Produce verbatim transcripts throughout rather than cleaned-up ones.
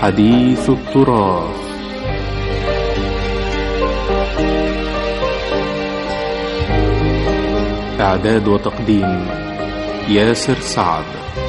حديث التراث. إعداد وتقديم ياسر سعد.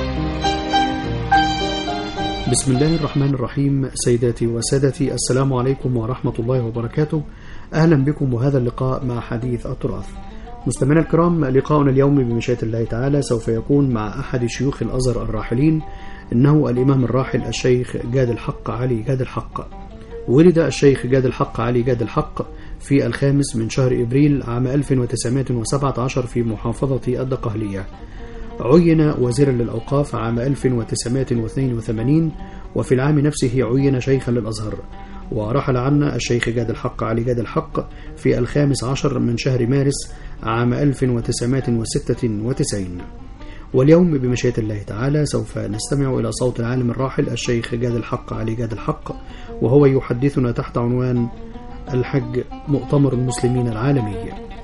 بسم الله الرحمن الرحيم. سيداتي وسادتي، السلام عليكم ورحمة الله وبركاته. أهلا بكم وهذا اللقاء مع حديث التراث. مستمعينا الكرام، لقاؤنا اليوم بمشيئة الله تعالى سوف يكون مع أحد شيوخ الأزهر الراحلين، إنه الإمام الراحل الشيخ جاد الحق علي جاد الحق. ولد الشيخ جاد الحق علي جاد الحق في الخامس من شهر إبريل عام ألف وتسعمائة وسبعة عشر في محافظة الدقهلية. عين وزيرا للأوقاف عام ألف وتسعمائة واثنين وثمانين، وفي العام نفسه عين شيخا للأزهر. ورحل عنا الشيخ جاد الحق علي جاد الحق في الخامس عشر من شهر مارس عام ألف وتسعمائة وستة وتسعين. واليوم بمشيئة الله تعالى سوف نستمع إلى صوت العالم الراحل الشيخ جاد الحق علي جاد الحق، وهو يحدثنا تحت عنوان الحج مؤتمر المسلمين العالمي.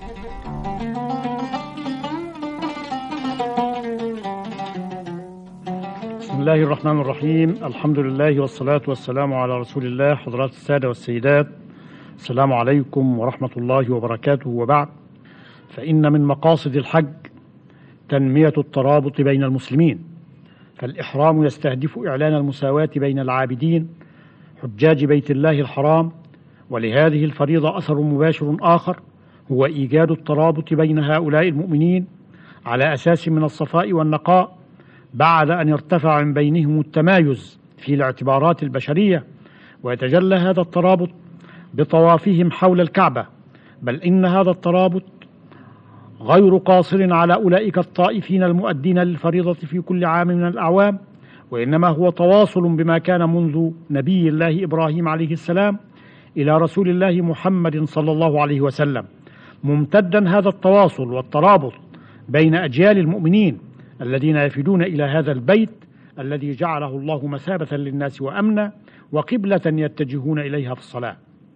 بسم الله الرحمن الرحيم. الحمد لله والصلاة والسلام على رسول الله. حضرات السادة والسيدات، السلام عليكم ورحمة الله وبركاته. وبعد، فإن من مقاصد الحج تنمية الترابط بين المسلمين، فالإحرام يستهدف إعلان المساواة بين العابدين حجاج بيت الله الحرام، ولهذه الفريضة أثر مباشر آخر هو إيجاد الترابط بين هؤلاء المؤمنين على أساس من الصفاء والنقاء، بعد أن يرتفع من بينهم التمايز في الاعتبارات البشرية، ويتجلى هذا الترابط بطوافهم حول الكعبة. بل إن هذا الترابط غير قاصر على أولئك الطائفين المؤدين للفريضة في كل عام من الأعوام، وإنما هو تواصل بما كان منذ نبي الله إبراهيم عليه السلام إلى رسول الله محمد صلى الله عليه وسلم، ممتدا هذا التواصل والترابط بين أجيال المؤمنين الذين يفدون إلى هذا البيت الذي جعله الله مثابة للناس وأمنا وقبلة يتجهون إليها في الصلاة.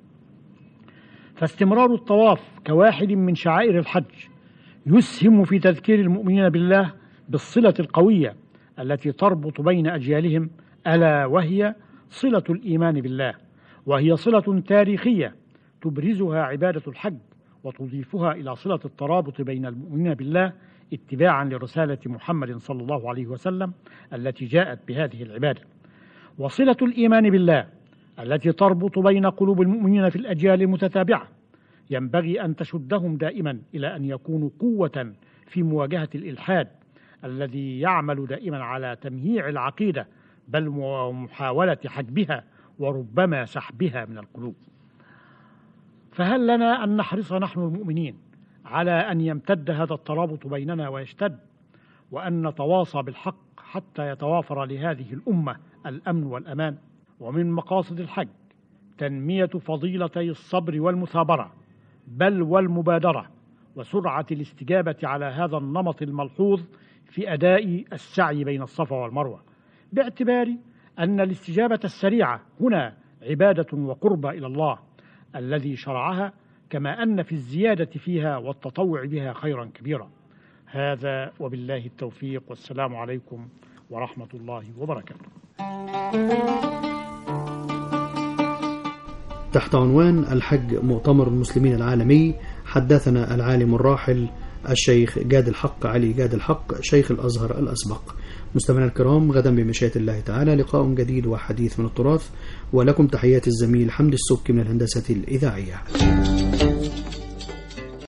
فاستمرار الطواف كواحد من شعائر الحج يسهم في تذكير المؤمنين بالله بالصلة القوية التي تربط بين أجيالهم، ألا وهي صلة الإيمان بالله، وهي صلة تاريخية تبرزها عبادة الحج وتضيفها إلى صلة الترابط بين المؤمنين بالله اتباعا لرسالة محمد صلى الله عليه وسلم التي جاءت بهذه العبادة. وصلة الإيمان بالله التي تربط بين قلوب المؤمنين في الأجيال المتتابعة ينبغي أن تشدهم دائما إلى أن يكونوا قوة في مواجهة الإلحاد الذي يعمل دائما على تمييع العقيدة، بل ومحاولة حجبها وربما سحبها من القلوب. فهل لنا أن نحرص نحن المؤمنين على أن يمتد هذا الترابط بيننا ويشتد، وأن نتواصى بالحق حتى يتوافر لهذه الأمة الأمن والأمان؟ ومن مقاصد الحج تنمية فضيلتي الصبر والمثابرة، بل والمبادرة، وسرعة الاستجابة على هذا النمط الملحوظ في أداء السعي بين الصفا والمروة، باعتبار أن الاستجابة السريعة هنا عبادة وقربة إلى الله الذي شرعها، كما أن في الزيادة فيها والتطوع بها خيرا كبيرا. هذا وبالله التوفيق، والسلام عليكم ورحمة الله وبركاته. تحت عنوان الحج مؤتمر المسلمين العالمي، حدثنا العالم الراحل الشيخ جاد الحق علي جاد الحق شيخ الأزهر الأسبق. مستمعينا الكرام، غدا بمشيئة الله تعالى لقاء جديد وحديث من التراث، ولكم تحيات الزميل حمد السبكي من الهندسة الإذاعية.